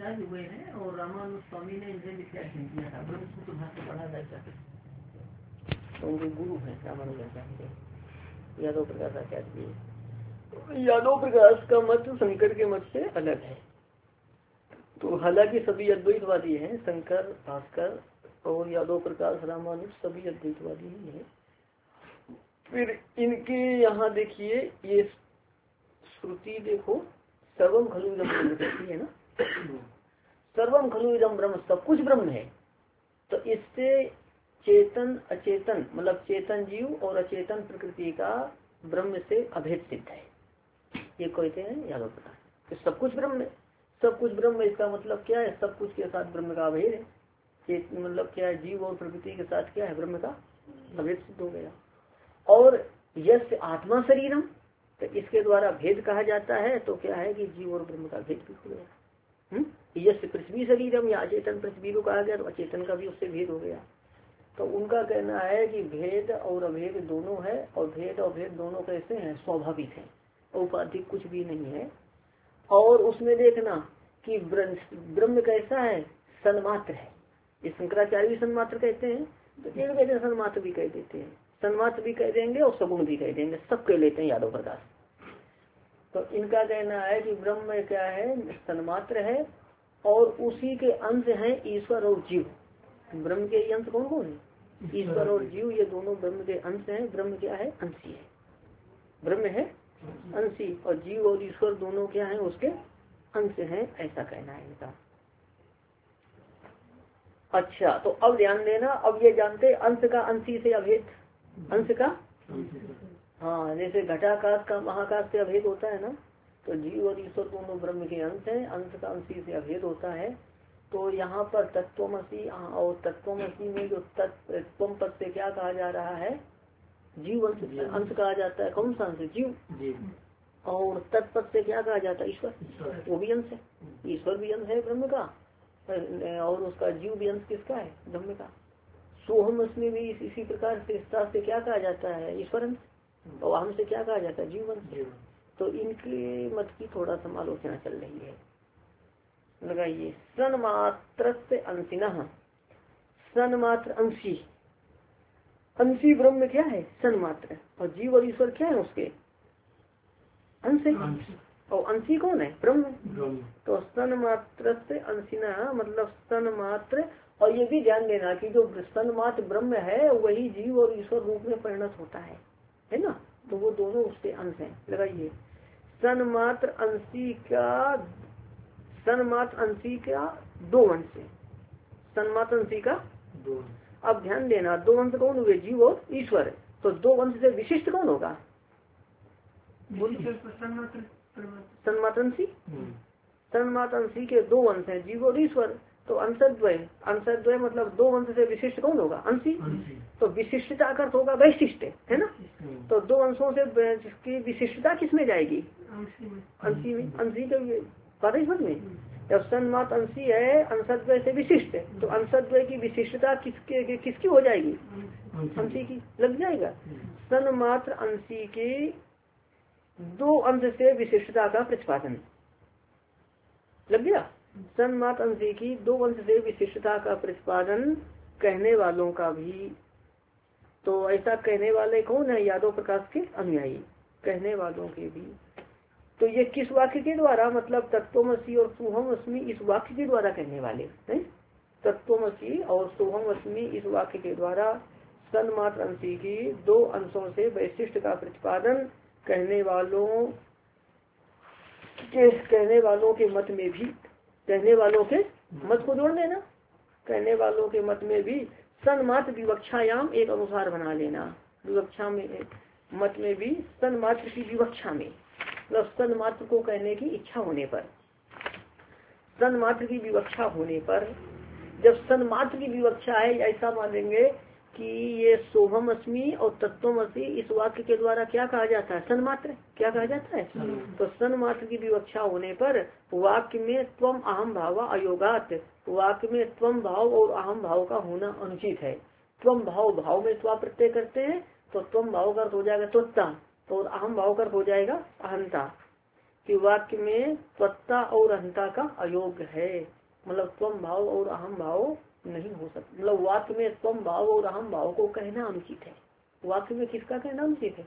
आचार्य हुए हैं और रामानुज स्वामी ने इनसे विश्लेषण किया था, ब्रह्मसूत्र भाष्य पढ़ा था। तो उनके गुरु हैं रामानुजाचार्य, यादव प्रकाश आचार्य। यादव प्रकाश का मत शंकर के मत से अलग है। तो हालांकि सभी अद्वैतवादी हैं, शंकर, भास्कर और यादव प्रकाश, रामानुज सभी अद्वैतवादी ही हैं। फिर इनके यहाँ देखिए ये श्रुति देखो, सर्वम खलु इदं ब्रह्म कहती है ना, सर्वम खलु इदं ब्रह्म, सब कुछ ब्रह्म है। तो इससे चेतन अचेतन मतलब चेतन जीव और अचेतन प्रकृति का ब्रह्म से अभेद सिद्ध है, ये कहते हैं यादव प्रकाश। तो सब कुछ ब्रह्म है, सब कुछ ब्रह्म, इसका मतलब क्या है, सब कुछ के साथ ब्रह्म का अभेद है। मतलब क्या है, जीव और प्रकृति के साथ क्या है, ब्रह्म का अभेद सिद्ध हो गया। और यश आत्मा शरीरम, तो इसके द्वारा भेद कहा जाता है, तो क्या है कि जीव और ब्रह्म का भेद भी हो गया। यश पृथ्वी शरीरम, या अचेतन पृथ्वी को कहा गया, तो अचेतन का भी उससे भेद हो गया। तो उनका कहना है कि भेद और अभेद दोनों है, और भेद और भेद दोनों कैसे हैं, स्वाभाविक है, औपाधिक कुछ भी नहीं है। और उसमें देखना कि ब्रह्म कैसा है, सन्मात्र है। ये शंकराचार्य भी सन्मात्र कहते हैं, तो एक कहते हैं सन्मात्र भी कह देते हैं, सन्मात्र भी कह देंगे और सगुण भी कह देंगे, सब कह लेते हैं यादव प्रकाश। तो इनका कहना है कि ब्रह्म क्या है, सन्मात्र है, और उसी के अंश हैं ईश्वर और जीव। ब्रह्म के अंश कौन कौन है, ईश्वर और जीव, ये दोनों ब्रह्म के अंश हैं। ब्रह्म क्या है, अंशी है, ब्रह्म है अंशी, और जीव और ईश्वर दोनों क्या है, उसके अंश हैं, ऐसा कहना है इनका। अच्छा, तो अब ध्यान देना, अब ये जानते अंश का अंशी से अभेद, अंश का, हाँ, जैसे घटाकाश का महाकाश से अभेद होता है ना, तो जीव और ईश्वर दोनों ब्रह्म के अंश हैं, अंश का अंशी से अभेद होता है। तो यहाँ पर तत्वमसी, और तत्वमसी में जो तत्व पद से क्या कहा जा रहा है, जीव अंश कहा जाता है। कौन सा अंश, जीव। और तत्पद से क्या कहा जाता है, ईश्वर, वो भी अंश है, ईश्वर भी अंश है ब्रह्म का, और उसका जीव भी अंश किसका है, ब्रह्म का। सोहम में भी इसी प्रकार से क्या कहा जाता है, ईश्वर अंश, और हम से क्या कहा जाता है, जीव अंश। तो इनकी मत की थोड़ा समालोचना चल रही है, लगाइए। सन्मात्र से अंशिना, सन्मात्र अंशी, अंशी ब्रह्म क्या है, सन्मात्र, और जीव और ईश्वर क्या है, उसके अंश, और अंशी कौन है, ब्रह्म। तो सन्मात्र से अंशिना मतलब सन्मात्र, और ये भी ध्यान देना कि जो सन्मात्र ब्रह्म है वही जीव और ईश्वर रूप में परिणत होता है ना, तो वो दोनों उसके अंश हैं। लगाइए, सन्मात्र अंशी का, सन्मात्र अंशी का दो अंश है, सन्मात्र अंशी का दो। अब ध्यान देना, दो अंश कौन हुए, जीव और ईश्वर। तो दो अंश से विशिष्ट कौन होगा, सन्मात्रंशी। सन्मात्रंशी के दो अंश हैं, जीव और ईश्वर। तो अंशद्वय, अंशद्वय मतलब दो अंश से विशिष्ट कौन होगा, अंशी। तो विशिष्टता का अर्थ होगा वैशिष्ट, है ना। तो दो अंशों से की विशिष्टता किसमें जाएगी, अंशी में, अंशी के पारिश्रम में। जब सन्मात्र अंशी है, अंशद्वय से विशिष्ट, तो अंशद्वय की विशिष्टता किसकी हो जाएगी, अंशी की लग जाएगा। सन्मात्र अंशी की दो अंश से विशिष्टता का प्रतिपादन लग गया। सन्मात्र अंशी की दो अंश से विशिष्टता का प्रतिपादन कहने वालों का भी, तो ऐसा कहने वाले कौन है, यादव प्रकाश के अनुयायी, कहने वालों के भी। तो ये किस वाक्य के द्वारा, मतलब तत्वमसी और सोहमअस्मि इस वाक्य के द्वारा कहने वाले हैं। तत्वमसी और सोहमअस्मि इस वाक्य के द्वारा सन्मात्र अंशी की दो अंशों से वैशिष्ट का प्रतिपादन कहने वालों के मत में भी, कहने वालों के मत को जोड़ देना, कहने वालों के मत में भी सन्मात्र विवक्षायाम एक अनुसार बना लेना। विवक्षा में, मत में भी सन्मात्र की विवक्षा में, मतलब सन्मात्र को कहने की इच्छा होने पर, सन्मात्र की विवक्षा होने पर, जब सन्मात्र की विवक्षा है, ऐसा मानेंगे कि ये सोहमअस्मि और तत्वमसि इस वाक्य के द्वारा क्या कहा जाता है, सन्मात्र, क्या कहा जाता है। तो सन्मात्र की विवक्षा होने पर वाक्य में त्वम अहम भाव अयोगात, वाक्य में त्वम भाव और अहम भाव का होना अनुचित है। त्वम भाव, भाव में त्वा प्रत्यय करते हैं, तो त्वम भाव का अर्थ हो जाएगा त्वत्ता, तो अहम भाव का अर्थ हो जाएगा अहंता। कि वाक्य में त्वत्ता और अहंता का अयोग्य है, मतलब त्वम भाव और अहम भाव नहीं हो सकता। मतलब वाक्य में त्वम भाव और अहम भाव को कहना अनुचित है। वाक्य में किसका कहना अनुचित है?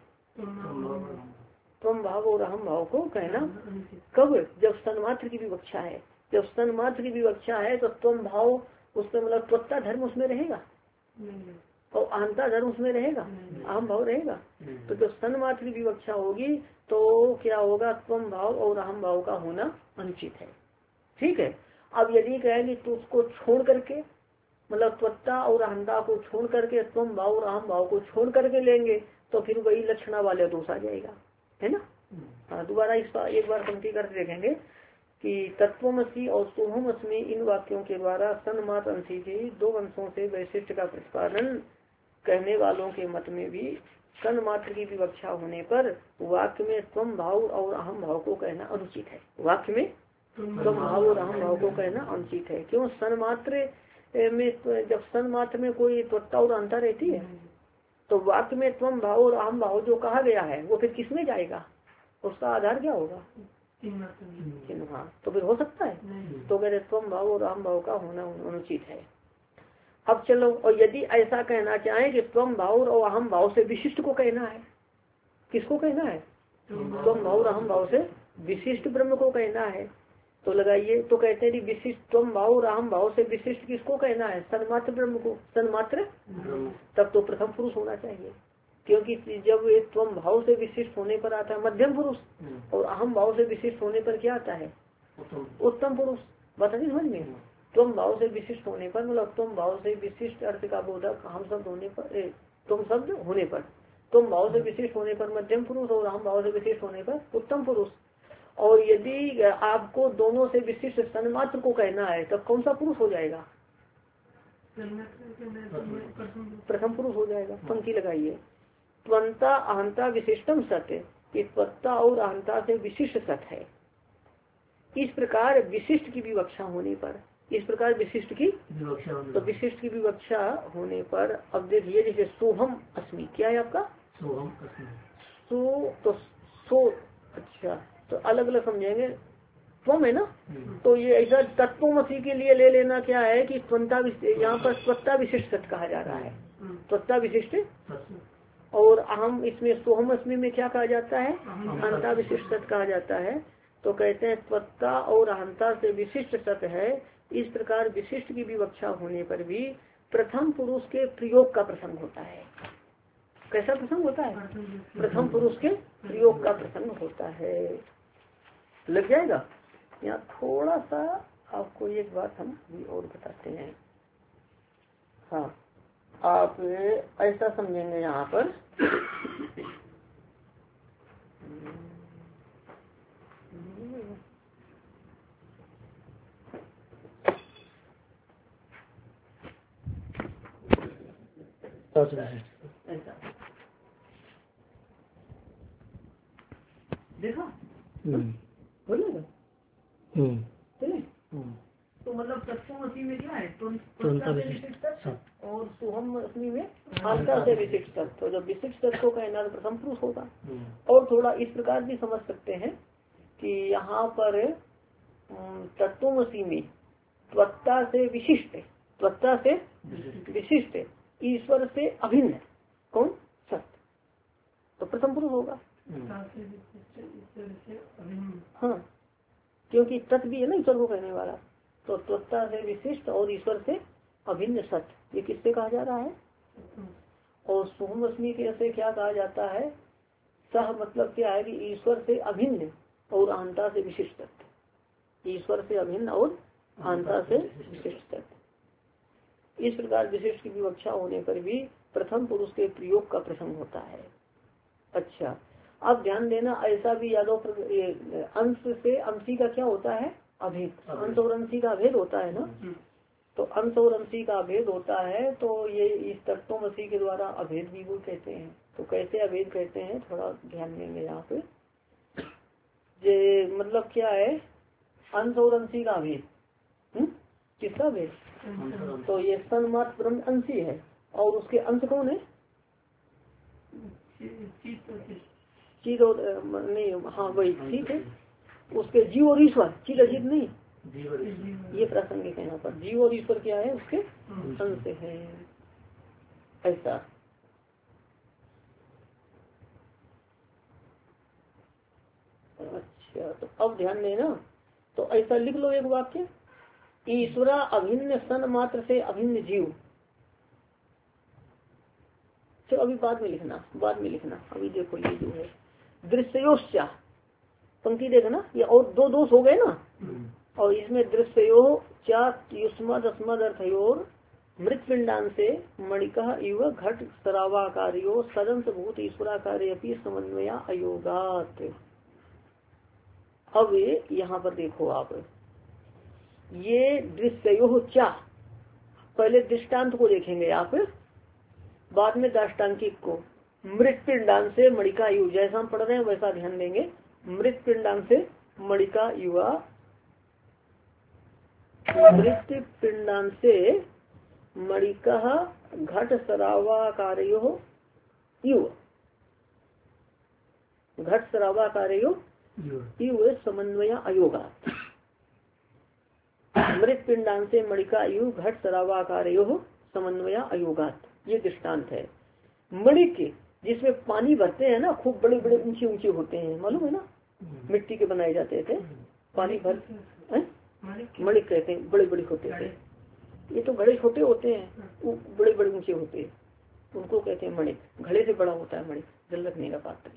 त्वम भाव और अहम भाव को कहना। कब? जब सन्मात्र की विवक्षा है। जब सन्मात्र की विवक्षा है तो त्वम भाव उसमें मतलब त्वत्ता धर्म उसमें रहेगा और अहंता धर्म उसमें रहेगा, अहम भाव रहेगा। तो जब सन्मात्र की विवक्षा होगी तो क्या होगा? त्वम भाव और अहम भाव का होना अनुचित है। ठीक है। अब यदि कहे कि तो उसको छोड़ करके, मतलब त्वत्ता और अहंता को छोड़ करके त्वम भाव और अहम भाव को छोड़ करके लेंगे तो फिर वही लक्षणा वाले दोष आ जाएगा, है ना। हाँ, दोबारा इस बार एक बार पंक्ति करके देखेंगे कि तत्वमसि और सोहमअस्मि इन वाक्यों के द्वारा सन्मात्र अंशी के दो अंशों से वैशिष्ट का प्रतिपादन कहने वालों के मत में भी सन्मात्र की विवक्षा होने पर वाक्य में त्वम भाव और अहम भाव को कहना अनुचित है। वाक्य में त्वम भाव और अहम भाव को कहना अनुचित है। क्यों? सन्मात्र में जब सन्मात्र में कोई त्वत्ता और अंतर रहती है तो वाक्य में त्वम भाव और अहम भाव जो कहा गया है वो फिर किसमें जाएगा? उसका आधार क्या होगा? चिन्ह। हाँ, तो फिर हो सकता है। तो कहते त्वम भाव और अहम भाव का होना अनुचित है। अब चलो, और यदि ऐसा कहना चाहे कि त्वम भाव और अहम भाव से विशिष्ट को कहना है, किसको कहना है? त्वम भाव और अहम भाव से विशिष्ट ब्रह्म को कहना है, तो लगाइए। तो कहते हैं कि विशिष्ट त्वम भाव और अहम भाव से विशिष्ट किसको कहना है? सन्मात्र ब्रह्म को। सन्मात्र तब तो प्रथम पुरुष होना चाहिए, क्योंकि जब ये त्वम भाव से विशिष्ट होने पर आता है मध्यम पुरुष और अहम भाव से विशिष्ट होने पर क्या आता है? उत्तम पुरुष। बता नहीं समझ में? त्वम भाव से विशिष्ट होने पर मतलब त्वम भाव से विशिष्ट अर्थ का बोधक हम शब्द होने पर, तुम शब्द होने पर, तुम भाव से विशिष्ट होने पर मध्यम पुरुष और अहम भाव से विशिष्ट होने पर उत्तम पुरुष। और यदि आपको दोनों से विशिष्ट सन्मात्र को कहना है तब कौन सा पुरुष हो जाएगा? प्रथम पुरुष हो जाएगा। पंक्ति लगाइए। त्वंता अहंता विशिष्टम सत्य, कि त्वत्ता और अहंता से विशिष्ट सत्य है। इस प्रकार विशिष्ट की विवक्षा होने पर, इस प्रकार विशिष्ट की तो विशिष्ट की विवक्षा होने पर अब देखिए, जैसे सोहम अस्मि, क्या है आपका? सोहम अस्मि। तो सो, अच्छा, तो अलग अलग समझेंगे। त्वम है ना, तो ये ऐसा तत्वमसि के लिए ले लेना क्या है कि त्वंता, यहाँ पर त्वत्ता विशिष्ट सत्य कहा जा रहा है, त्वत्ता विशिष्ट। और अहम इसमें सोहमअस्मि में क्या कहा जाता है? अहंता विशिष्ट सत्य कहा जाता है। तो कहते हैं त्वत्ता और अहंता से विशिष्ट सत्य है। इस प्रकार विशिष्ट की विवक्षा होने पर भी प्रथम पुरुष के प्रयोग का प्रसंग होता है। कैसा प्रसंग होता है? प्रथम पुरुष के प्रयोग का प्रसंग होता है। लग जाएगा। यहाँ थोड़ा सा आपको एक बात हम भी और बताते हैं। हाँ, आप ऐसा समझेंगे यहाँ पर ऐसा देखा हो जाएगा। चले, तो मतलब तत्वमसि में क्या है? त्वंता से विशिष्ट तत्व और सोहमअस्मि में अहंता से विशिष्ट तत्व। तो जब विशिष्ट तत्व को कहना तो प्रथम पुरुष होगा। और थोड़ा इस प्रकार भी समझ सकते हैं कि यहाँ पर तत्वमसि में त्वत्ता से विशिष्ट, त्वत्ता से विशिष्ट ईश्वर से अभिन्न कौन? सत्य, तो प्रथम पुरुष होगा। हाँ, क्योंकि तत्व भी है ना ईश्वर को कहने वाला। तो त्वत्ता से विशिष्ट और ईश्वर से अभिन्न सत्य, ये किससे कहा जा रहा है? और सोहमअस्मि के से क्या कहा जाता है? सह मतलब क्या है कि ईश्वर से अभिन्न और अहंता से विशिष्ट तत्व। ईश्वर से अभिन्न और अहंता से विशिष्ट तत्व। इस प्रकार विशिष्ट की विवक्षा होने पर भी प्रथम पुरुष के प्रयोग का प्रसंग होता है। अच्छा, अब ध्यान देना, ऐसा भी यादव अंश से अंशी का क्या होता है? अभेद। अंश और अंशी का अभेद होता है ना। तो अंश और अंशी का अभेद होता है, तो ये इस तत्वमसि के द्वारा अभेद भी वो कहते हैं। तो कैसे अभेद कहते हैं थोड़ा ध्यान देंगे यहाँ पे। जे मतलब क्या है? अंश और अंशी का अभेद। किसका अभेद? तो ये सन्मात्र ब्रह्म अंशी है और उसके अंश कौन है? चीर नहीं, हाँ वही ठीक है। उसके जीव और ईश्वर, चिद अचित नहीं, ये प्रासंगिक है यहाँ पर। जीव और ईश्वर क्या है, उसके अंश है, ऐसा। अच्छा, तो अब ध्यान देना, तो ऐसा लिख लो एक वाक्य, ईश्वरा अभिन्न सन मात्र से अभिन्न जीव। तो अभी बाद में लिखना, बाद में लिखना। अभी देखो ये जो है दृश्योश्चा, पंक्ति देखना, ये और दो दोष हो गए ना, और इसमें दृश्यो चा युष्मद अस्मद अर्थयोर मृतपिंडान से मणिका इव घट सरावाकार्यो सदंस भूत ईश्वराकार्य अपनी समन्वया अयोगात। अब यहाँ पर देखो आप, ये दृश्यो चा, पहले दृष्टांत को देखेंगे आप, बाद में दाष्टांकिक को। मृत पिंडान से मणिका युवा, जैसा हम पढ़ रहे हैं वैसा ध्यान देंगे। मृत पिंडान से मणिका युवा, मृत पिंडान से मणिका घट सरावाकार्यो युव, घट सरावाकार्यो युव समन्वय अयोगा। मृत पिंडान से मणिका युव घट सरावाकार्यो समन्वय अयोगात, ये दृष्टांत है। मणिक जिसमें पानी भरते हैं ना, खूब बड़े बड़े ऊंचे ऊंचे होते हैं, मालूम है ना, मिट्टी के बनाए जाते थे, पानी भर मणिक कहते हैं, बड़े बड़े होते थे। ये तो घड़े छोटे होते हैं, बड़े बड़े ऊंचे होते हैं, उनको कहते हैं मणिक। घड़े से बड़ा होता है मणिक, जल रखने का पात्र।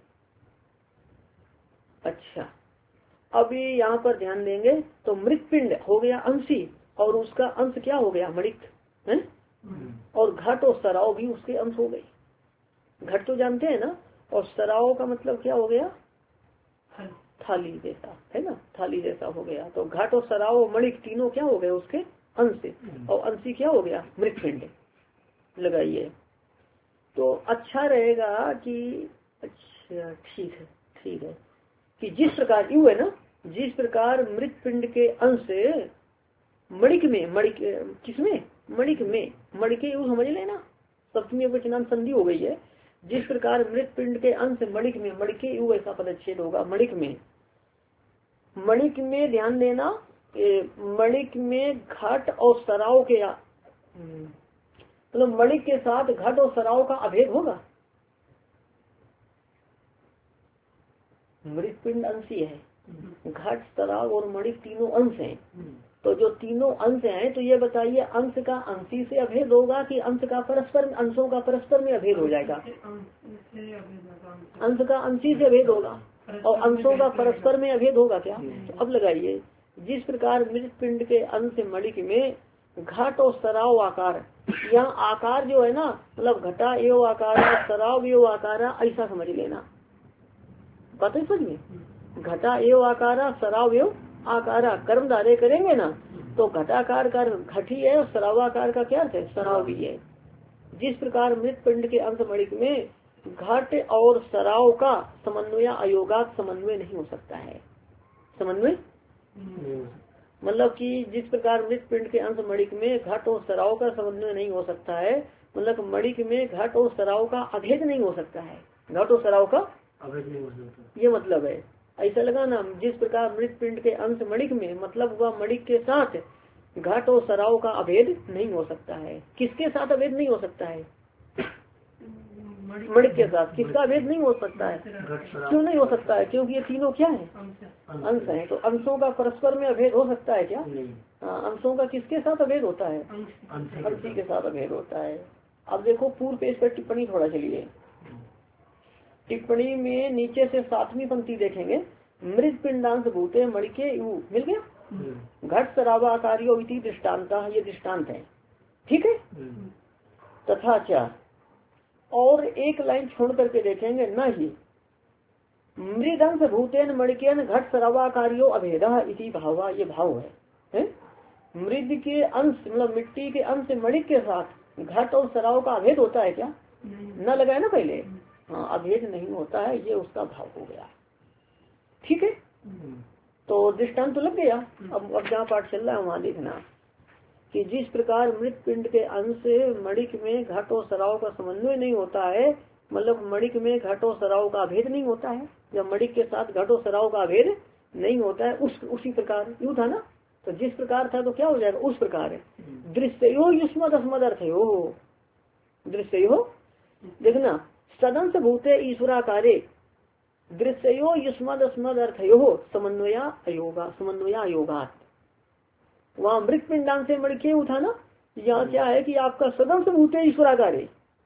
अच्छा, अभी यहाँ पर ध्यान देंगे, तो मृत पिंड हो गया अंशी, और उसका अंश क्या हो गया, मणिक है। और घट और सराव भी उसके अंश हो गए। घट तो जानते हैं ना, और सराव का मतलब क्या हो गया, थाली जैसा, है ना, थाली जैसा हो गया। तो घट और सराव मणिक तीनों क्या हो गए, उसके अंश, और अंशी क्या हो गया, मृतपिंड। लगाइए तो अच्छा रहेगा कि, अच्छा ठीक है, ठीक है, कि जिस प्रकार यू है ना, जिस प्रकार मृतपिंड के अंश मणिक में, मणिक किसमें, मणिक में, मणिके यू समझ लेना, सप्तमी वचनांत संधि हो गई है। जिस प्रकार मृतपिंड के अंश मणिक में, मणिके यू ऐसा पदच्छेद होगा, मणिक में, मणिक में ध्यान देना, मणिक में घट और सराव के, मतलब मणिक के साथ घट और सराव का अभेद होगा। मृतपिंड अंशी है, घट सराव और मणिक तीनों अंश हैं। तो जो तीनों अंश हैं, तो ये बताइए अंश का अंशी से अभेद होगा कि अंश का परस्पर, अंशों का परस्पर में अभेद हो जाएगा। अंश का अंशी से अभेद होगा और अंशों का परस्पर में अभेद होगा क्या। तो अब लगाइए, जिस प्रकार मृत पिंड के अंश मणिक में घट और सराव आकार, यहाँ आकार जो है ना, मतलब घटा एवं आकार, सराव एवं आकार, ऐसा समझ लेना, बात है समझ में। घटा एवं आकारा, सराव एवं आकारा, कर्म धारे करेंगे ना, तो घटाकार का घटी है और सरावाकार का क्या है, सराव भी है। जिस प्रकार मृत पिंड के अंश मणिक में घट और सराव का समन्वय अयोगात, समन्वय नहीं हो सकता है। समन्वय मतलब कि जिस प्रकार मृत पिंड के अंश मणिक में घट और सराव का समन्वय नहीं हो सकता है, मतलब मणिक में घट और सराव का अभेद नहीं हो सकता है, घट और सराव का अभेद नहीं हो सकता, ये मतलब है। ऐसा लगा ना, जिस प्रकार मृत पिंड के अंश मणिक में, मतलब हुआ मणिक के साथ घट और सराव का अभेद नहीं हो सकता है। किसके साथ अभेद नहीं हो सकता है, मणिक के साथ। किसका अभेद नहीं हो सकता है, क्यों नहीं हो सकता है, क्योंकि ये तीनों क्या है, अंश है। तो अंशों का परस्पर में अभेद हो सकता है क्या, अंशों का किसके साथ अभेद होता है, अंशी के साथ अभेद होता है। अब देखो पूर्व पेज पर टिप्पणी थोड़ा चलिए, टिप्पणी में नीचे से 7वीं पंक्ति देखेंगे, मृत पिंडांश भूते मणिके यू, मिल गया, घट सरावाकार्यो इति दृष्टांत, ये दृष्टांत है, ठीक है। तथा क्या, और एक लाइन छोड़ करके देखेंगे, न ही मृदंश भूतेन मणिकेन घट सरावाकार्यो अभेदा इति भावा, ये भाव है। मृद के अंश मतलब मिट्टी के अंश मणिक के साथ घट और सराव का अभेद होता है क्या, न लगाए ना पहले, हाँ अभेद नहीं होता है, ये उसका भाव हो गया, ठीक है। तो दृष्टांत तो लग गया। अब जहाँ पाठ चल रहा है वहाँ देखना कि जिस प्रकार मृत पिंड के अंश मणिक में घट और सराव का समन्वय नहीं होता है, मतलब मणिक में घट और सराव का अभेद नहीं होता है, जब मणिक के साथ घट और सराव का अभेद नहीं होता है उसी प्रकार यूँ था ना। तो जिस प्रकार था तो क्या हो जाएगा, उस प्रकार है। दृश्यो युष्मद अस्मद अर्थ हो, दृश्यो देखना सदंश भूते ईश्वराकारे दृश्यो युष्मद अस्मद अर्थ हो समन्वया अयोगा, समन्वया अयोगात। वहाँ मृत पिंडांग से मड़के उठा ना, यहाँ क्या है कि आपका सदंश भूते ईश्वराकारे,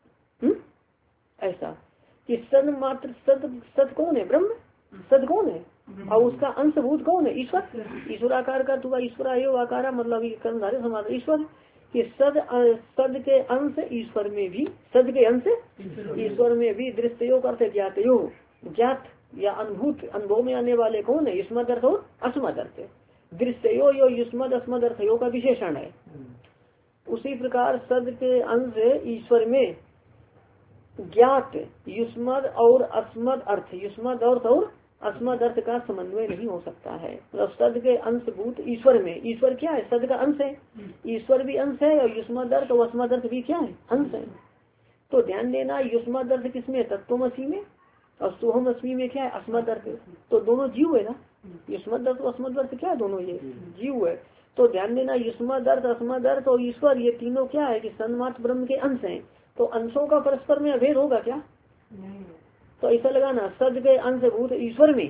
ऐसा कि सद मात्र सद कौन है, ब्रह्म सद कौन है, और उसका अंशभूत कौन है, ईश्वर। ईश्वराकार का तुआ ईश्वर आयो आकारा मतलब कर्मधारय समाज ईश्वर कि सद के अंश ईश्वर में भी, सद के अंश ईश्वर में भी दृश्यो का अर्थ ज्ञात यो, ज्ञात या अनुभूत अनुभव में आने वाले कौन है, युष्मद अर्थ और अस्मद अर्थ। दृश्यो यो युष्मद अस्मद अर्थयो का विशेषण है। उसी प्रकार सद के अंश ईश्वर में ज्ञात युष्मद और अस्मद अर्थ, युष्मद अर्थ और अस्मद अर्थ का समन्वय नहीं हो सकता है। मतलब सद के अंशभूत ईश्वर में, ईश्वर क्या है, सद का अंश है, ईश्वर भी अंश है और युष्मद अर्थ और अस्मद अर्थ भी क्या है, अंश है। तो ध्यान देना युष्मद अर्थ किसमें, तत्वमसी में, और सोहमअस्मी में क्या है, अस्मद अर्थ। तो दोनों जीव है ना, युष्मद अर्थ और अस्मद अर्थ क्या है, दोनों ये जीव है। तो ध्यान देना युष्मद अर्थ, अस्मद अर्थ और ईश्वर ये तीनों क्या है कि सन्मात्र ब्रह्म के अंश हैं। तो अंशों का परस्पर में अभेद होगा क्या, तो ऐसा लगाना सद के अंशभूत ईश्वर में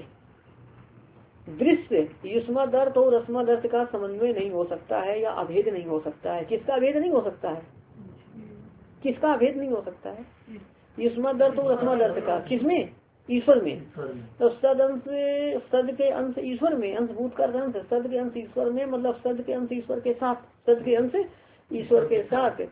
दृश्य युष्मद अर्थ और अस्मद अर्थ का समन्वय नहीं हो सकता है या अभेद नहीं हो सकता है। किसका अभेद नहीं हो सकता है, किसका अभेद नहीं हो सकता है, युष्मद अर्थ और अस्मद अर्थ का, किसमें, ईश्वर में। तो सद अंश, सद के अंश ईश्वर में, अंशभूत का अंश सद के अंश ईश्वर में, मतलब सद के अंश ईश्वर के साथ, सद के अंश ईश्वर के साथ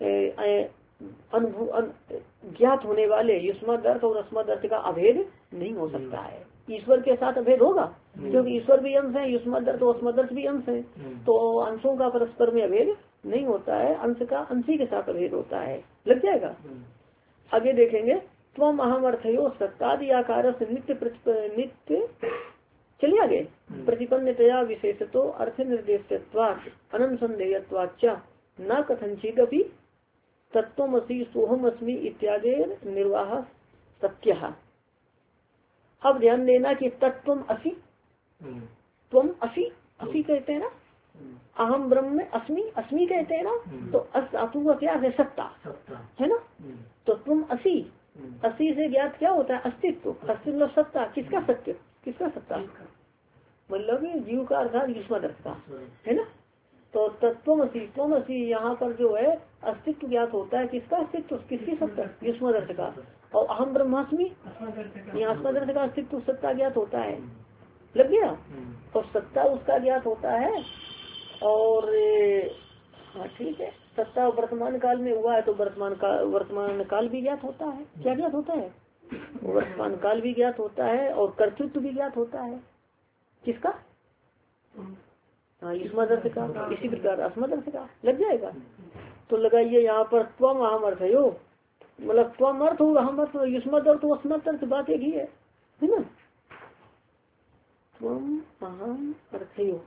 ज्ञात होने वाले युष्मद अर्थ और अस्मद अर्थ का अभेद नहीं हो सकता है। ईश्वर के साथ अभेद होगा क्योंकि ईश्वर भी अंश है, युष्मद अर्थ और अस्मद अर्थ भी अंश है। तो अंशों का परस्पर में अभेद नहीं होता है, अंश का अंशी के साथ अभेद होता है। लग जाएगा। आगे देखेंगे त्वम अहम अर्थयो सत्तादि आकार से नित्य चलिए आगे प्रतिपन्नतया विशेषतो अर्थ निर्देशत्वात् अनंत संदेयत्वाच्च न कथनचित अपि तत्वमसि सोहमस्मि इत्यादि निर्वाह सत्य। अब ध्यान देना कि तत्वम असि, त्वम असि, असि कहते हैं ना, अहम ब्रह्म में अस्मि, अस्मि कहते हैं ना। तो अस धातु का क्या है, सत्ता है ना। तो तुम असि, असि से ज्ञात क्या होता है, अस्तित्व, अस्तित्व सत्ता। किसका सत्य, किसका सत्ता, मतलब जीव का अर्थात युष्मद अर्थ का है ना। तो तत्वमसि, त्वमसि यहाँ पर जो है अस्तित्व ज्ञात होता है। किसका अस्तित्व, किसकी सत्ता, युष्मद अर्थ का। और अहम ब्रह्मास्मि, यहाँ अस्मद अर्थ का अस्तित्व सत्ता ज्ञात होता है। लग गया। और सत्ता उसका ज्ञात होता है। और हाँ ठीक है, सत्ता वर्तमान काल में हुआ है तो वर्तमान काल भी ज्ञात होता है। क्या ज्ञात होता है, वर्तमान काल भी ज्ञात होता है और कर्तृत्व भी ज्ञात होता है। किसका, हाँ युष्मद अर्थ का। इसी प्रकार अस्मद अर्थ का। लग जाएगा। तो लगाइए यहाँ पर त्वम अहम अर्थ है, मतलब त्वम अर्थ हो अहम अर्थ, युष्मद अर्थ अस्मद अर्थ, बात एक ही है ना। त्वम अहम अर्थयो,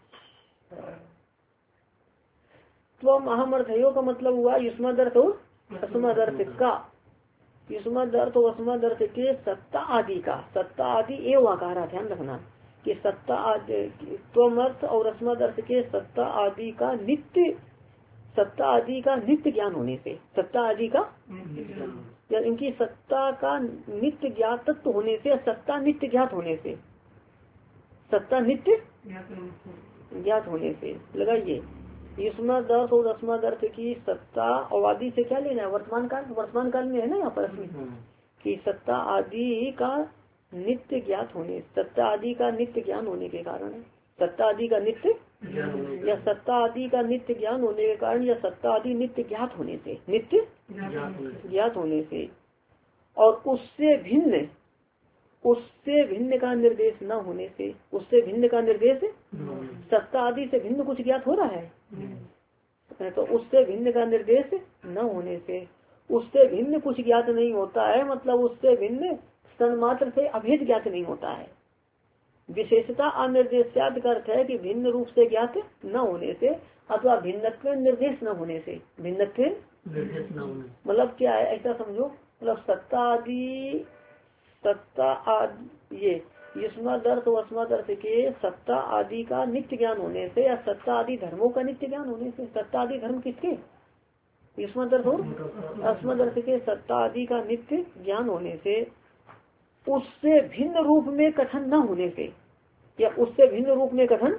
त्वम अहम अर्थयो का मतलब हुआ युष्मद अर्थ और अस्मद अर्थ का, युष्मद अर्थ और अस्मद अर्थ के सत्ता आदि का, सत्ता आदि एवं आकारा। ध्यान रखना कि सत्ता आदि, त्वम अर्थ और अस्मद अर्थ के सत्ता आदि का नित्य, सत्ता आदि का नित्य ज्ञान होने से, सत्ता आदि का या इनकी सत्ता का नित्य ज्ञातत्व होने से, सत्ता नित्य ज्ञात होने से, सत्ता नित्य ज्ञात होने से। लगाइए युष्मद अर्थ और अस्मद अर्थ की सत्ता और आदि से क्या लेना है, वर्तमान काल, वर्तमान काल में है ना यहाँ पर कि सत्ता आदि का नित्य ज्ञात होने, सत्ता आदि का नित्य ज्ञान होने के कारण, सत्ता आदि का नित्य या सत्ता आदि का नित्य ज्ञान होने के कारण या सत्ता आदि नित्य ज्ञात होने से, नित्य ज्ञात होने से। और उससे भिन्न, उससे भिन्न का निर्देश न होने से, उससे भिन्न का निर्देश, सत्ता आदि से भिन्न कुछ ज्ञात हो रहा है तो उससे भिन्न का निर्देश न होने से, उससे भिन्न कुछ ज्ञात नहीं होता है। मतलब उससे भिन्न सन्मात्र से अभेद ज्ञात नहीं होता है। विशेषता अनिर्देशात का अर्थ है कि भिन्न रूप से ज्ञात न होने से अथवा भिन्नत्व निर्देश न होने से, भिन्नत्व मतलब क्या है ऐसा समझो, मतलब सत्ता आदि, सत्ता आदि ये युष्माद अर्थ और अस्मद अर्थ के सत्ता आदि का नित्य ज्ञान होने से या सत्ता आदि धर्मों का नित्य ज्ञान होने से। सत्ता आदि धर्म किसके? युष्माद अर्थ और अस्मद अर्थ के सत्ता आदि का नित्य ज्ञान होने से, उससे भिन्न रूप में कथन न होने से, या उससे भिन्न रूप में कथन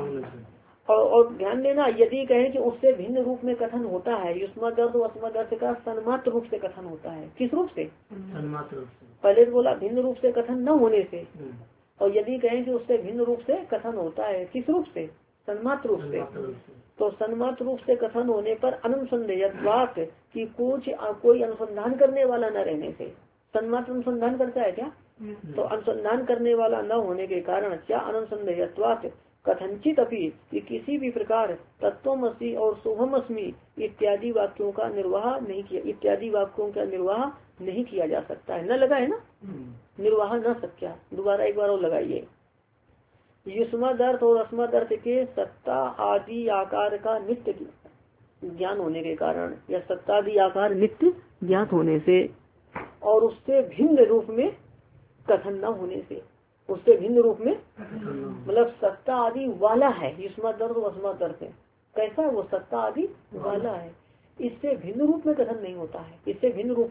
और ध्यान देना, यदि कहें कि उससे भिन्न रूप में कथन होता है, युष्माद अर्थ और अस्मद अर्थ का सन्मात्र रूप से कथन होता है। किस रूप से? सन्मात्र रूप से। पहले तो बोला भिन्न रूप से कथन न होने से, और यदि कहें कि उससे भिन्न रूप से कथन होता है, किस रूप से? सन्मात्र रूप से। तो सन्मात्र रूप से कथन होने पर अनुसंदेयत्वात् की कोई अनुसंधान करने वाला न रहने से। सन्मात्र अनुसंधान करता है क्या? तो अनुसंधान करने वाला न होने के कारण क्या अनुसंदेयत्वात् कथनचित अपि कि किसी भी प्रकार तत्वमसि और शुभमस्मि इत्यादि वाक्यों का निर्वाह नहीं किया, इत्यादि वाक्यों का निर्वाह नहीं किया जा सकता है। न लगा है ना, निर्वाह न सक्या। दोबारा एक बार और लगाइए। युष्मादर्थ और अस्मदर्थ के सत्ता आदि आकार का नित्य ज्ञान होने के कारण, या सत्तादि आकार नित्य ज्ञात होने से, और उससे भिन्न रूप में कथन न होने से, उससे भिन्न रूप में मतलब सत्ता आदि वाला है। युष्मादर्थ और अस्मदर्थ कैसा है? वो सत्ता आदि वाला है, इससे भिन्न रूप में कथन नहीं होता है। इससे भिन्न रूप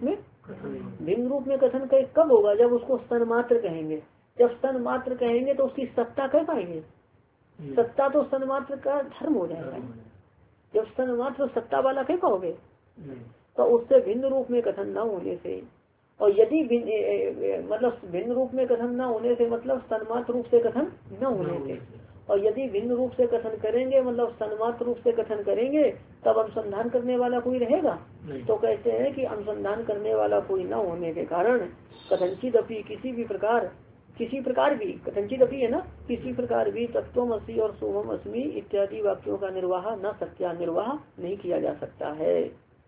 में कथन कब होगा? जब उसको सन्मात्र कहेंगे। जब सन्मात्र कहेंगे तो उसकी सत्ता कह पाएंगे? सत्ता तो सन्मात्र का धर्म हो जाएगा। जब सन्मात्र सत्ता वाला कह पाओगे, तो उससे भिन्न रूप में कथन न होने से, और यदि मतलब भिन्न रूप में कथन न होने से मतलब सन्मात्र रूप से कथन न होने से, और यदि भिन्न रूप से कथन करेंगे मतलब सन्मात्र रूप से कथन करेंगे, तब अनुसंधान करने वाला कोई रहेगा? तो कहते हैं कि अनुसंधान करने वाला कोई न होने के कारण कथनचित अपि किसी प्रकार भी कथनचित अपि है ना, किसी प्रकार भी तत्वमसि और शुभमस्मि इत्यादि वाक्यों का निर्वाह न सक्या, निर्वाह नहीं किया जा सकता है।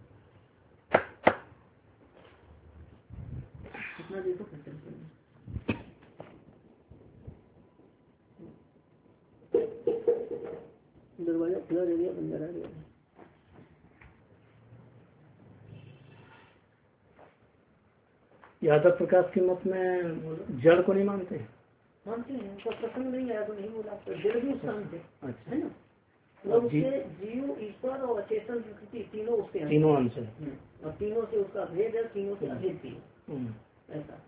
दरवाजा खुला रह गया, बंद रह गया। यादव प्रकाश के मत में जड़ को नहीं मानते हैं? तो प्रसंग नहीं आया तो नहीं बोला, तो जड़ भी उसका अंश है ना। मतलब उससे जीव, ईश्वर और अचेतन प्रकृति तीनों उसके अंश है, और तीनों से उसका भेद है, तीनों से अभेद भी ऐसा।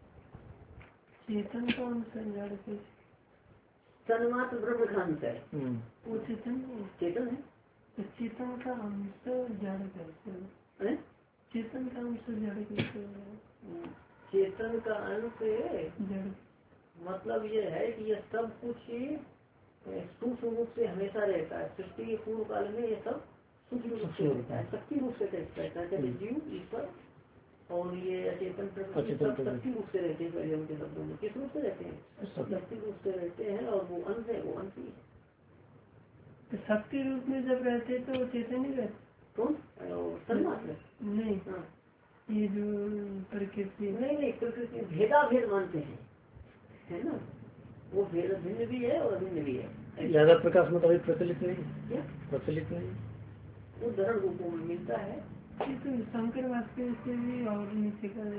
चेतन का अंश है, जड़ के सन्मात्र ब्रह्म का अंश है। वो चेतन है, तो चेतन का अंश जड़ कैसे? चेतन का अंश जड़ कैसे? चेतन का अंश जड़ मतलब ये है कि ये सब कुछ सूक्ष्म रूप से हमेशा रहता है। सृष्टि के पूर्व काल में ये सब सूक्ष्म रूप से रहता है, शक्ति रूप से रहता है। जैसे जीव, ईश्वर और ये अचेतन प्रकृति सब शक्ति रूप से रहते हैं। पहले उनके शब्दों में किस रूप से रहते हैं? शक्ति रूप से रहते हैं, और वो अंश है, वो अंश ही है। शक्ति रूप में जब रहते तो चेतन ही रहते। कौन? सन्मात्र नहीं, ये जो प्रकृति नहीं प्रकृति भेदाभेद मानते हैं, है ना। वो भेद भिन्न भी है और अभिन्न भी है। यादव प्रकाश में कभी प्रचलित नहीं, प्रचलित नहीं, उदाहरण रूपों में मिलता है। तो शंकर वाक्य से भी और नीचे का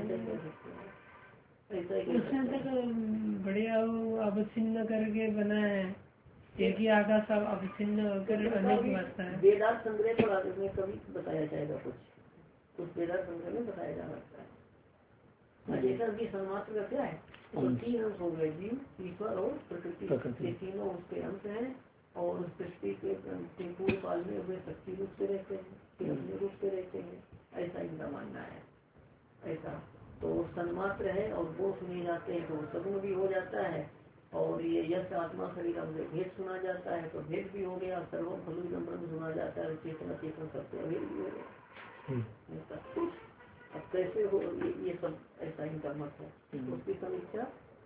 उसने तक बढ़िया अवच्छिन्न करके बना है, एक ही आकाश अवच्छिन्न होकर अनेक वास्ता है। वेदांत संग्रह पर आगे में कभी बताया जाएगा, कुछ वेदांत संग्रह में बताया जा सकता है। अचेतन की सन्मात्र का क्या है? तीन अंश हो गए, जीव, ईश्वर और प्रकृति। ये तीनों उसके अंश हैं, और सृष्टि के पूर्व काल में वे शक्ति रूप से रहते हैं, अपने रूप से रहते हैं, ऐसा इनका मानना है। ऐसा तो सन्मात्र है, और वो सुने जाते हैं तो सगुण भी हो जाता है, और ये यश आत्मा शरीर भेद सुना जाता है तो भेद भी हो गया, सर्वम खलु इदं ब्रह्म सुना जाता है, चेतन अचेतन सबसे अभेद भी हो गया। अब कैसे हो ये सब, ऐसा इनका मत है। उसकी समीक्षा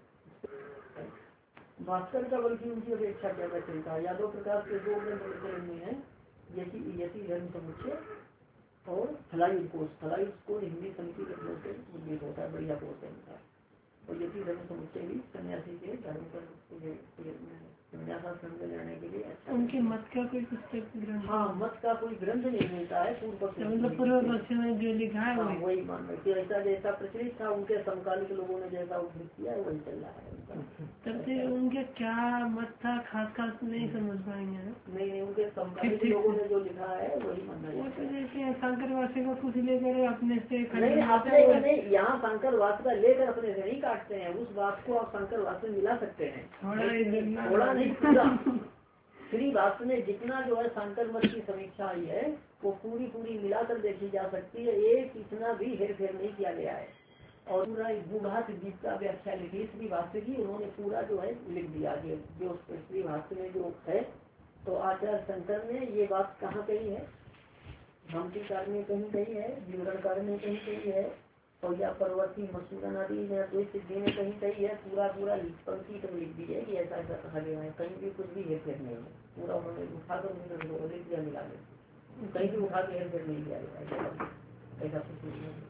भास्कर का बल्कि उनकी अपेक्षा ज्यादा चलता है। यादव प्रकार के दो ग्रंथ में है, यति धर्म समुच्चय और फलायुध कोश हिंदी समिति के तरफ से उद्देत होता है, बढ़िया कोश है इनका। और यति धर्म समुच्चय भी सन्यासी के धर्म पर जिज्ञासा लेने के लिए। अच्छा, उनके मत का कोई पुस्तक ग्रंथ? हाँ, मत का कोई ग्रंथ नहीं मिलता है। पूर्व पक्ष मतलब पूर्व पक्ष में जो लिखा है वही मान रहे कि ऐसा जैसा प्रचलित था उनके समकालिक लोगों ने जैसा उद्धृत किया है वही चल रहा है। तब से उनके क्या मत था खास नहीं समझ पाएंगे ना। नहीं, उनके समकालिक लोगों ने जो लिखा है वही मानना है। जैसे शंकरवासी को कुछ लेकर अपने से नहीं, यहाँ शंकरवास का लेकर अपने से नहीं काटते हैं। उस बात को आप शंकरवास में मिला सकते हैं, थोड़ा नहीं पूरा। श्री वास्तव में जितना जो है शंकर मत की समीक्षा आई है वो पूरी मिलाकर देखी जा सकती है। एक इतना भी हेर फेर नहीं किया गया है। और पूरा गुढ़ात गीत का व्याख्या लिखी श्री भाष्य की, उन्होंने पूरा जो है लिख दिया जो श्री भाष्य में जो है। तो आचार्य शंकर ने ये बात कहाँ कही है? भामतीकार में कहीं कही है, विवरणकार में कहीं कही है, और या परवर्ती मसूरन आदि में सिद्धि में कहीं कही है। पूरा पंक्ति तक लिख दी है कि ऐसा ऐसा कहा गया है। कहीं भी कुछ भी हेरफेर नहीं है। पूरा उन्होंने उठाकर लिख दिया मिला के, कहीं भी उठा के हेरफेर नहीं किया गया, ऐसा कुछ नहीं है।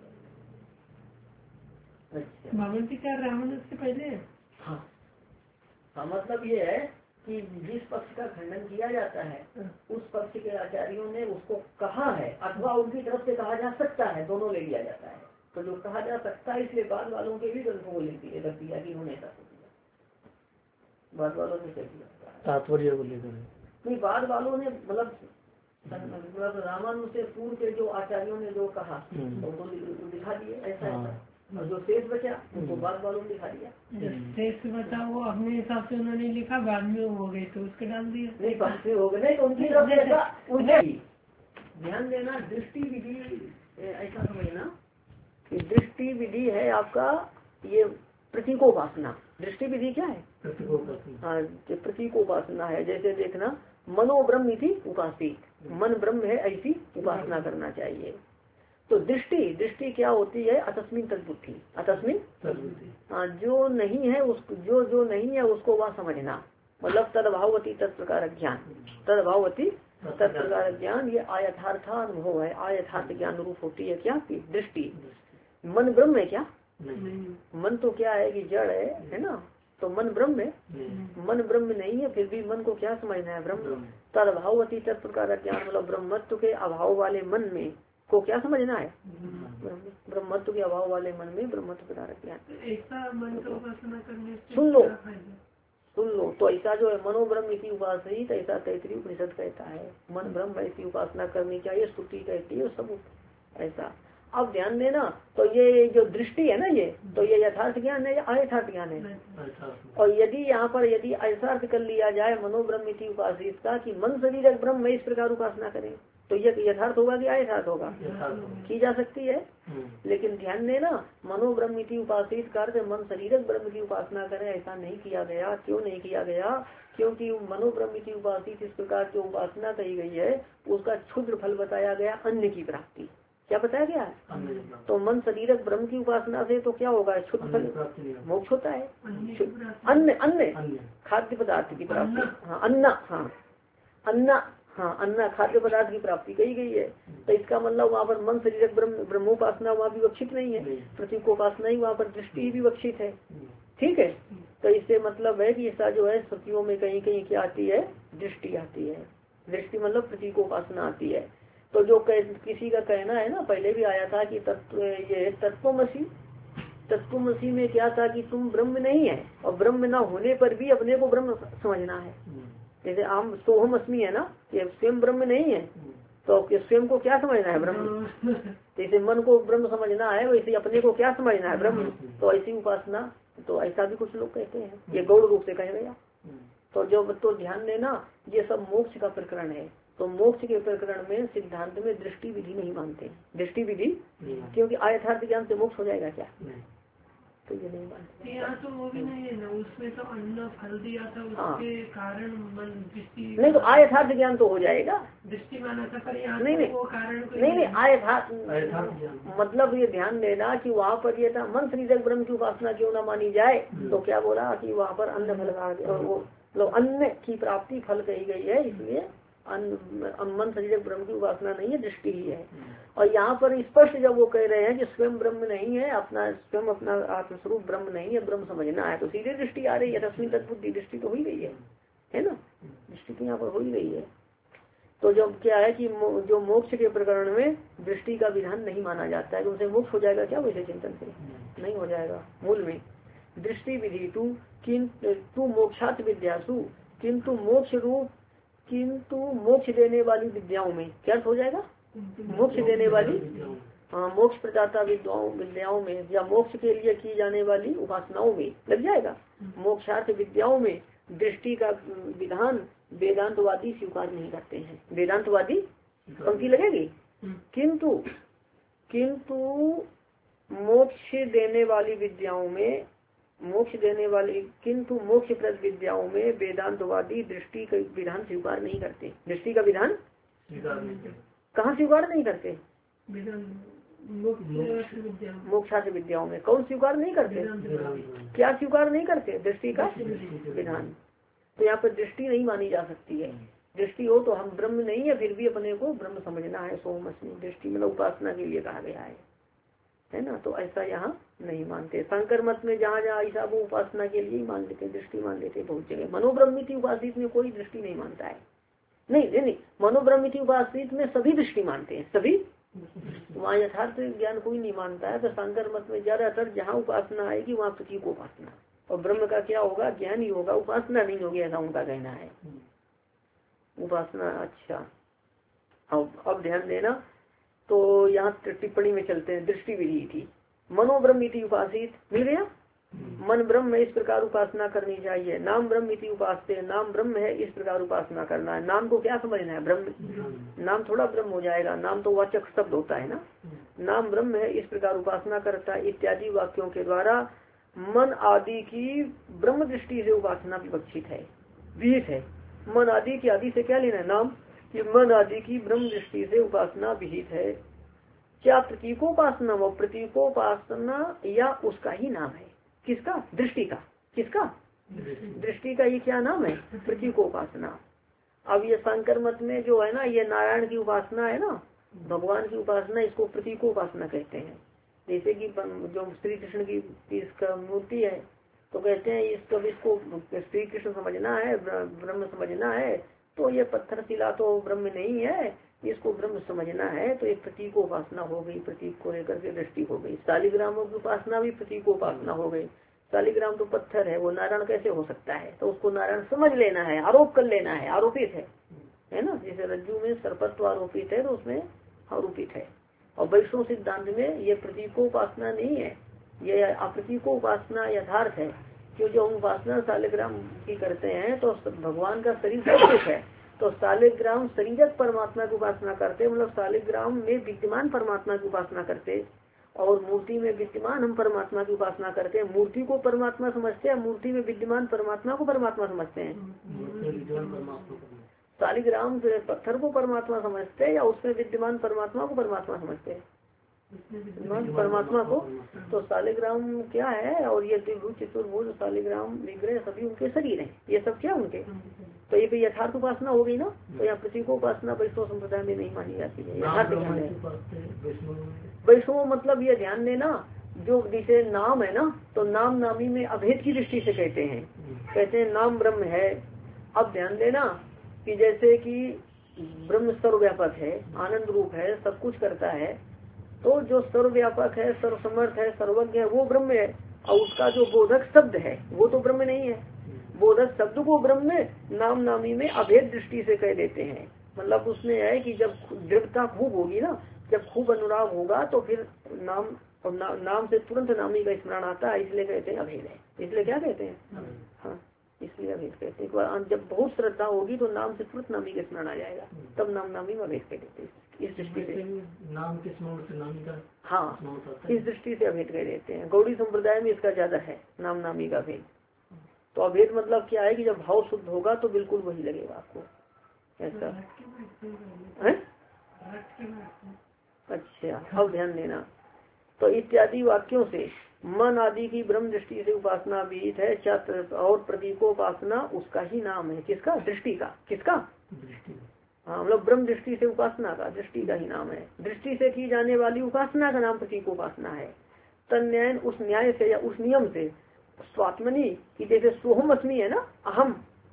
अच्छा, भामतीकार रामानुज से पहले। हाँ, मतलब ये है कि जिस पक्ष का खंडन किया जाता है उस पक्ष के आचार्यों ने उसको कहा है अथवा उनकी तरफ से कहा जा सकता है, दोनों ले लिया जाता है। तो जो कहा जा सकता है इसलिए बाद वालों के भी ग्रंथों को लिख दिया कि उन्होंने ऐसा किया। बाद वालों ने क्या किया तात्पर्य को लेकर नहीं, बाद वालों ने मतलब रामानुज से पूर्व के जो आचार्यों ने जो कहा तो दिखा दिए ऐसा ऐसा। और जो शेष बचा उनको बाद वालों ने दिखा दिया। शेष बचा वो अपने हिसाब से उन्होंने लिखा, बाद में हो गई तो उसके डाल दिया। नहीं, बाद में हो गए नहीं तो उनकी तरफ से ऐसा ध्यान देना। दृष्टि विधि ऐसा समझना कि दृष्टि विधि है आपका ये प्रतीकोपासना। दृष्टि विधि क्या है? हाँ, प्रतीकोपासना है। जैसे देखना मनोब्रह्म थी उपासित, मन ब्रह्म है ऐसी उपासना करना चाहिए। तो दृष्टि क्या होती है? अतस्मिन तद्बुद्धि, अतस्मिन हाँ, जो नहीं है उसको जो नहीं है उसको वह समझना, मतलब तदभावती तत्प्रकार ज्ञान, तदभावती तत्प्रकार ज्ञान। ये आयथार्था अनुभव है, आयथार्थ ज्ञान रूप होती है क्या की दृष्टि। मन ब्रह्म है क्या? मन तो क्या है कि जड़ है ना। तो मन ब्रह्म है, मन ब्रह्म नहीं है, फिर भी मन को क्या समझना है? ब्रह्म। तदभावती तत्प्रकार ज्ञान मतलब ब्रह्मत्व के अभाव वाले मन में को क्या समझना है? ब्रह्मत्व के अभाव वाले मन में ब्रह्मत्व प्रकार ज्ञान। ऐसा मन को उपासना करने से सुन लो तो ऐसा जो है मनोब्रह्म की उपासना ऐसा तैतरीय उपनिषद कहता है। मन ब्रह्म ऐसी उपासना करनी चाहिए, स्तुति कहती है सब ऐसा। अब ध्यान देना, तो ये जो दृष्टि है ना ये तो ये यथार्थ ज्ञान है या अयथार्थ ज्ञान है? और यदि यहाँ पर यदि ऐसा अर्थ कर लिया जाए मनोब्रह्म की उपासित का कि मन शरीर ब्रह्म में इस प्रकार उपासना करें तो ये यथार्थ होगा कि अयथार्थ होगा? की जा सकती है। लेकिन ध्यान देना मनोब्रह्म की उपासित कार्य मन शरीर ब्रह्म की उपासना करें ऐसा नहीं किया गया। क्यों नहीं किया गया? क्योंकि मनोब्रह्म की उपासित इस प्रकार की उपासना कही गई है उसका क्षुद्र फल बताया गया, अन्य की प्राप्ति। क्या बताया गया है? तो मन शरीर ब्रह्म की उपासना से तो क्या होगा? क्षुद्र फल मोक्ष होता है। अन्य खाद्य पदार्थ की प्राप्ति। हाँ, अन्ना अन्ना खाद्य पदार्थ की प्राप्ति कही गई है। तो इसका मतलब वहाँ पर मन शरीर ब्रह्मोपासना वहाँ विवक्षित नहीं है, प्रतीकोपासना ही वहाँ पर दृष्टि विवक्षित है। ठीक है, तो इससे मतलब है कि ऐसा जो है श्रुतियों में कहीं कहीं क्या आती है? दृष्टि आती है। दृष्टि मतलब प्रतीकोपासना आती है। तो जो किसी का कहना है ना, पहले भी आया था कि तत्वमसी में क्या था कि तुम ब्रह्म नहीं है और ब्रह्म न होने पर भी अपने को ब्रह्म समझना है। जैसे आम सोहम अस्मी है ना, कि स्वयं ब्रह्म नहीं है तो स्वयं को क्या समझना है? ब्रह्म। जैसे मन को ब्रह्म समझना है वैसे अपने को क्या समझना है? ब्रह्म। तो ऐसी उपासना, तो ऐसा भी कुछ लोग कहते हैं, ये गौड़ रूप से कह गया। तो जो तो ध्यान देना ये सब मोक्ष का प्रकरण है। तो मोक्ष के प्रकरण में सिद्धांत में दृष्टि विधि नहीं मानते। दृष्टि विधि क्योंकि आयथार्थ ज्ञान से मोक्ष हो जाएगा क्या? तो ये नहीं मानते। यहाँ तो वो भी नहीं है ना, उसमें तो अन्न फल दिया था उसके कारण मन दृष्टि नहीं, तो आयथार्थ ज्ञान तो हो जाएगा। दृष्टि माना था पर यहाँ नहीं वो कारण नहीं आयथार्थ मतलब ये ध्यान देना कि वहाँ पर ये था मन शरीर ब्रह्म की उपासना क्यों न मानी जाए। तो क्या बोला कि वहाँ पर अन्न फल वो मतलब अन्न की प्राप्ति फल कही गई है, इसलिए मन शरीर ब्रह्म की उपासना नहीं है, दृष्टि ही है। और यहाँ पर स्पष्ट जब वो कह रहे हैं कि स्वयं ब्रह्म नहीं है, अपना आत्मस्वरूप ब्रह्म नहीं है, ब्रह्म समझना है, तो सीधे दृष्टि आ रही है। तस्मिन तद्बुद्धि दृष्टि तो हुई गई है। है ना, दृष्टि तो यहाँ पर हो ही रही है। तो जब क्या है कि जो मोक्ष के प्रकरण में दृष्टि का विधान नहीं माना जाता है, तो उनसे मोक्ष हो जाएगा क्या वैसे चिंतन से? नहीं हो जाएगा। मूल में दृष्टि विधि तू मोक्षात विद्यासु, किंतु मोक्ष रूप, किंतु मोक्ष देने वाली विद्याओं में, क्या हो जाएगा? मोक्ष देने वाली, हाँ, मोक्ष प्रदाता विद्याओं में, या मोक्ष के लिए की जाने वाली उपासनाओं में लग जाएगा। मोक्षार्थ विद्याओं में दृष्टि का विधान वेदांतवादी स्वीकार नहीं करते हैं। वेदांतवादी पंक्ति लगेगी, किंतु मोक्ष देने वाली विद्याओं में, मोक्ष देने वाली, किंतु मोक्ष प्रद विद्याओं में वेदांतवादी दृष्टि का विधान स्वीकार नहीं करते। दृष्टि का विधान कहाँ स्वीकार नहीं करते? मोक्षार्थ विद्याओं में। कौन स्वीकार नहीं करते? क्या स्वीकार नहीं करते? दृष्टि का विधान। तो यहाँ पर दृष्टि नहीं मानी जा सकती है। दृष्टि हो तो हम ब्रह्म नहीं है, फिर भी अपने को ब्रह्म समझना है। सोमस्मी दृष्टि मतलब उपासना के लिए कहा गया है ना। तो ऐसा यहाँ नहीं मानते। शंकर मत में जहाँ जहाँ ऐसा वो उपासना के लिए ही मान लेते, दृष्टि मान लेते बहुत जगह। मनोब्रह्मिति उपासित में कोई दृष्टि नहीं मानता है। नहीं, मनोब्रह्मिति उपासित में सभी दृष्टि मानते हैं, सभी। वहाँ यथार्थ ज्ञान कोई नहीं मानता है। तो शंकर मत में ज्यादातर जहाँ उपासना आएगी वहाँ प्रतीक उपासना, और ब्रह्म का क्या होगा? ज्ञान ही होगा, उपासना नहीं होगी, ऐसा उनका कहना है। उपासना, अच्छा। अब ध्यान देना। तो यहाँ टिप्पणी में चलते हैं। दृष्टि विधि थी मनोब्रह्मिति उपासित, मिल गया। मन ब्रह्म है, इस प्रकार उपासना करनी चाहिए। नाम ब्रह्म इति उपासते, नाम ब्रह्म है, इस प्रकार उपासना करना है। नाम को क्या समझना है? ब्रह्म। नाम थोड़ा ब्रह्म हो जाएगा, नाम तो वाचक शब्द होता है ना। नाम ब्रह्म है, इस प्रकार उपासना करता है इत्यादि वाक्यों के द्वारा मन आदि की ब्रह्म दृष्टि से उपासना विवक्षित है, विहित है। मन आदि की, आदि से क्या लेना है? नाम। कि मन आदि की ब्रह्म दृष्टि से उपासना विहित है। क्या प्रतीकोपासना व प्रतीकोपासना या उसका ही नाम है? किसका? दृष्टि का। किसका? दृष्टि का ये क्या नाम है? प्रतीकोपासना। अब ये शंकर मत में जो है ना, ये नारायण की उपासना है ना, भगवान की उपासना, इसको प्रतीकोपासना कहते हैं। जैसे कि जो श्री कृष्ण की इसका मूर्ति है, तो कहते हैं इसको श्री कृष्ण समझना है, ब्रह्म समझना है, तो ये पत्थर शिला तो ब्रह्म नहीं है, इसको ब्रह्म समझना है। तो एक प्रतीकोपासना हो गई, प्रतीक को लेकर के दृष्टि हो गई। शालिग्रामों की उपासना भी प्रतीकोपासना हो गई। शालिग्राम तो पत्थर है, वो नारायण कैसे हो सकता है? तो उसको नारायण समझ लेना है, आरोप कर लेना है, आरोपित है ना। जैसे रज्जु में सर्पत्व आरोपित है, तो उसमें आरोपित है। और वैष्णव सिद्धांत में ये प्रतीकोपासना नहीं है, ये अप्रतीकोपासना यथार्थ है। क्यों? जो हम उपासना शालिग्राम की करते हैं तो भगवान का शरीर सब है, तो शालिग्राम शरीरक परमात्मा की उपासना करते, मतलब शालिग्राम में विद्यमान परमात्मा की उपासना करते, और मूर्ति में विद्यमान हम परमात्मा की उपासना करते हैं। मूर्ति को परमात्मा समझते हैं, मूर्ति में विद्यमान परमात्मा को परमात्मा समझते हैं। शालिग्राम पत्थर को परमात्मा समझते हैं या उसमें विद्यमान परमात्मा को परमात्मा समझते हैं? परमात्मा को। तो शालिग्राम क्या है? और ये त्रिभुज चतुर्भुज शालिग्राम विग्रह सभी उनके शरीर हैं, ये सब क्या उनके। तो ये यथार्थ उपासना हो गई ना। तो यहाँ प्रतीकोपासना वैष्णव संप्रदाय में नहीं मानी जाती है, यथार्थ ध्यान है। वैष्णव मतलब ये ध्यान देना, जो जैसे नाम है ना, तो नाम नामी में अभेद की दृष्टि से कहते हैं, कहते हैं नाम ब्रह्म है। अब ध्यान देना कि जैसे कि ब्रह्म सर्वव्यापक है, आनंद रूप है, सब कुछ करता है, तो जो सर्वव्यापक है, सर्वसमर्थ है, सर्वज्ञ है, वो ब्रह्म है। और उसका जो बोधक शब्द है वो तो ब्रह्म नहीं है। बोधक शब्द को ब्रह्म में नाम नामी में अभेद दृष्टि से कह देते हैं। मतलब उसमें है कि जब दृढ़ता खूब होगी ना, जब खूब अनुराग होगा तो फिर नाम, और नाम से तुरंत नामी का स्मरण आता है, इसलिए कहते हैं अभेद है। इसलिए क्या कहते हैं? हाँ, इसलिए अभेद कहते हैं। जब बहुत श्रद्धा होगी तो नाम से तुरंत नामी का स्मरण आ जाएगा, तब नाम नामी में अभेद कह देते हैं। इस दृष्टि से नाम के स्मरण से नामी का, हाँ, इस दृष्टि से अभेद कह देते हैं। गौड़ी संप्रदाय में इसका ज्यादा है, नाम नामी का भेद। तो अभेद मतलब क्या है कि जब भाव शुद्ध होगा तो बिल्कुल वही लगेगा आपको, ऐसा है। अच्छा, अब ध्यान देना। तो इत्यादि वाक्यों से मन आदि की ब्रह्म दृष्टि से उपासना विहित है। छात्र और प्रतीकोपासना उसका ही नाम है। किसका? दृष्टि का। किसका? दृष्टि। हाँ, मतलब ब्रह्म दृष्टि से उपासना का दृष्टि का ही नाम है। दृष्टि से की जाने वाली उपासना का नाम प्रतीकोपासना है। तन्याय उस न्याय से या उस नियम से स्वात्मनि की, जैसे सोहम अस्मि है ना, अहम,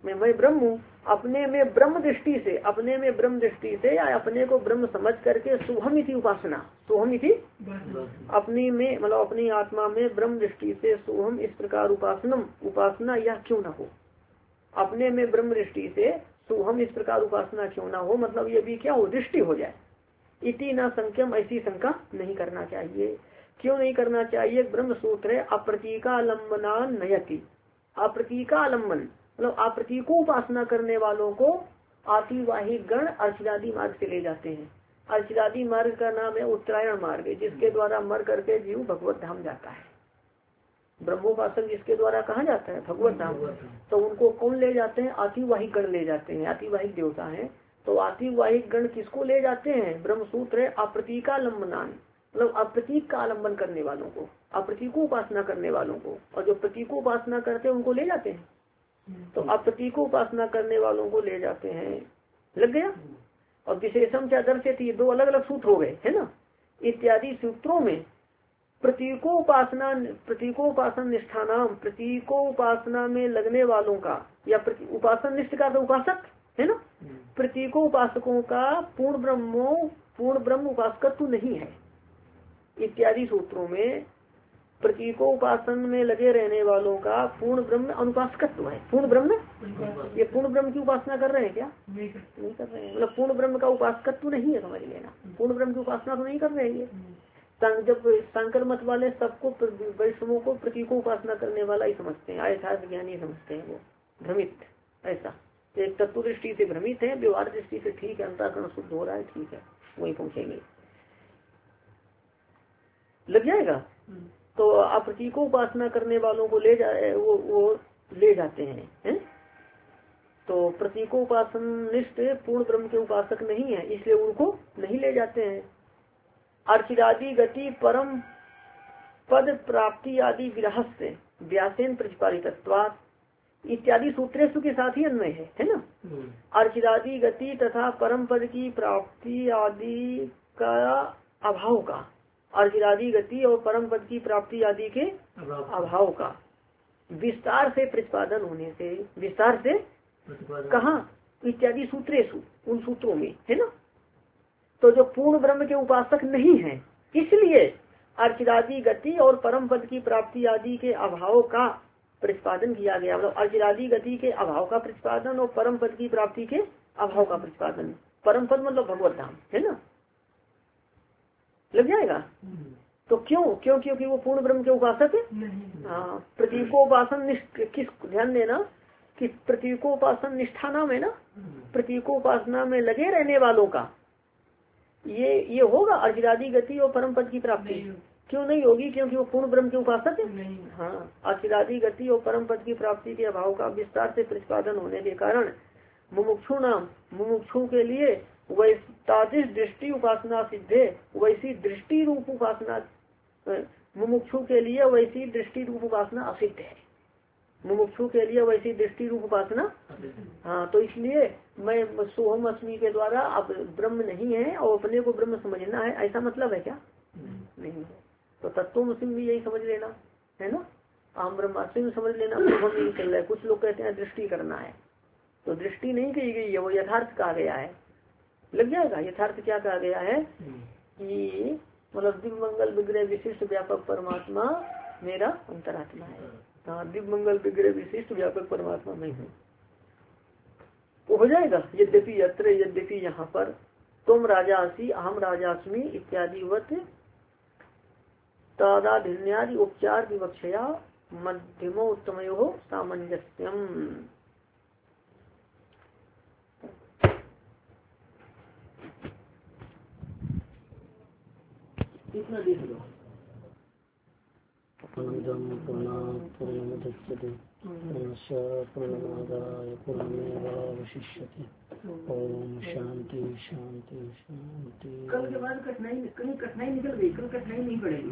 मैं ब्रह्म हूँ, अपने में ब्रह्म दृष्टि से, अपने में ब्रह्म दृष्टि से या अपने को ब्रह्म समझ करके सोहमिति उपासना, सोहमिति अपनी में मतलब अपनी आत्मा में ब्रह्म दृष्टि से सोहम इस प्रकार उपासना या क्यों न हो, अपने में ब्रह्म दृष्टि से सोहम इस प्रकार उपासना क्यों ना हो, मतलब ये भी क्या हो, दृष्टि हो जाए। इति न संख्यम, ऐसी शंका नहीं करना चाहिए। क्यों नहीं करना चाहिए? ब्रह्म सूत्र है अप्रतीकालंबना नयति, अप्रतीकालंबन मतलब अप्रतीको उपासना करने वालों को आतिवाहिक गण अर्चिरादि मार्ग से ले जाते हैं। अर्चिरादि मार्ग का नाम है उत्तरायण मार्ग, जिसके द्वारा मर करके जीव भगवत धाम जाता है। ब्रह्मोपासन जिसके द्वारा कहा जाता है भगवत धाम, तो उनको कौन ले जाते हैं? आतिवाहिक गण ले जाते हैं, आतिवाहिक देवता है। तो आतिवाहिक गण किसको ले जाते हैं? ब्रह्म सूत्र है अप्रतीकालंबनान मतलब अप्रतीक का आलम्बन करने वालों को, अप्रतीको उपासना करने वालों को, और जो प्रतीको उपासना करते हैं उनको ले जाते हैं। तो अप्रतीको उपासना करने वालों को ले जाते हैं, लग गया। और विशेषम क्या दर्शयति, ये दो अलग अलग सूत्र हो गए है ना। इत्यादि सूत्रों में प्रतीकोपासना निष्ठानाम, प्रतीको उपासना में लगने वालों का या उपासन निष्ठ का तो उपासक है ना, प्रतीको उपासकों का पूर्ण ब्रह्म उपासकत्व नहीं है। इत्यादि सूत्रों में प्रतीको उपासन में लगे रहने वालों का पूर्ण ब्रह्म अनुपासकत्व है। पूर्ण ब्रह्म, ये पूर्ण ब्रह्म की उपासना कर रहे हैं क्या? नहीं कर रहे हैं, मतलब पूर्ण ब्रह्म का उपासकत्व नहीं है, समझ लेना। पूर्ण ब्रह्म की उपासना तो नहीं कर रहे हैं ये। जब शंकर मत वाले सबको वैष्णवों को प्रतीको उपासना करने वाला ही समझते हैं, यथार्थ ज्ञानी समझते हैं, वो भ्रमित ऐसा एक तत्व दृष्टि से भ्रमित है, व्यवहार दृष्टि से ठीक है, अंतःकरण शुद्ध हो रहा है, ठीक है, वही पहुंचेंगे, लग जाएगा। तो अप्रतीको उपासना करने वालों को वो ले जाते हैं, है? तो प्रतीको उपासन निष्ठ पूर्ण ब्रह्म के उपासक नहीं है, इसलिए उनको नहीं ले जाते हैं। अर्चिरादि गति परम पद प्राप्ति आदि विरहस्य व्यासेन प्रतिपादितत्वात् इत्यादि सूत्रेषु के साथ ही अन्वय है ना। अर्चिरादि गति तथा परम पद की प्राप्ति आदि का अभाव का, अर्चिरादि गति और परम पद की प्राप्ति आदि के अभाव का विस्तार से प्रतिपादन होने से, विस्तार से कहाँ? इत्यादि सूत्रेषु, उन सूत्रों में है ना। तो जो पूर्ण ब्रह्म के उपासक नहीं है, इसलिए अर्चिरादि गति और परम पद की प्राप्ति आदि के अभाव का प्रतिपादन किया गया। मतलब अर्चिरादि गति के अभाव का प्रतिपादन और परम पद की प्राप्ति के अभाव का प्रतिपादन। परम पद मतलब भगवत धाम है ना, लग जाएगा। तो क्योंकि वो पूर्ण ब्रह्म के उपासक है। हाँ, प्रतीकोपासन निष्ठ, किस ध्यान देना कि प्रतीकोपासन निष्ठा नाम है ना, प्रतीकोपासना में लगे रहने वालों का ये होगा अर्चिरादि गति और परम पद की प्राप्ति। क्यों नहीं होगी? क्योंकि वो पूर्ण ब्रह्म के उपासक है। हाँ, अर्चिरादि गति और परम पद की प्राप्ति के अभाव का विस्तार से प्रतिपादन होने के कारण मुमुक्षु के लिए वैसी दृष्टि उपासना सिद्धे, वैसी दृष्टि रूप उपासना मुमुक्षु के लिए वैसी दृष्टि रूप उपासना असिद्ध है। मुमुक्षु के लिए वैसी दृष्टि रूप उपासना, हाँ, तो इसलिए मैं सोहम अस्मि के द्वारा अब ब्रह्म नहीं है और अपने को ब्रह्म समझना है, ऐसा मतलब है क्या? नहीं है। तो तत्वमसि भी यही समझ लेना है ना, आम ब्रह्मास्मि समझ लेना, सोहम नहीं चल रहा है। कुछ लोग कहते हैं दृष्टि करना है, तो दृष्टि नहीं कही गई है, वो यथार्थ कहा गया है, लग जाएगा। यथार्थ क्या कहा गया है कि मतलब दिव्य मंगल विग्रह विशिष्ट व्यापक परमात्मा मेरा अंतरात्मा है। हाँ, दिव्य मंगल विग्रह विशिष्ट व्यापक परमात्मा मैं हूँ, वो हो जाएगा। यद्यपि यहाँ पर तुम राजासी अहम राजास्मि इत्यादि वत तादाधिन्यादि उपचार विवक्षया मध्यमो उत्तमयो सामंजस्यम। इतना देख लो। पूर्णमुदच्यते पूर्णस्य पूर्णमादाय पूर्णमेवावशिष्यते। ओम शांति शांति शांति। कल के बाद कठिनाई निकल गई, कल कठिनाई नहीं पड़ेगी।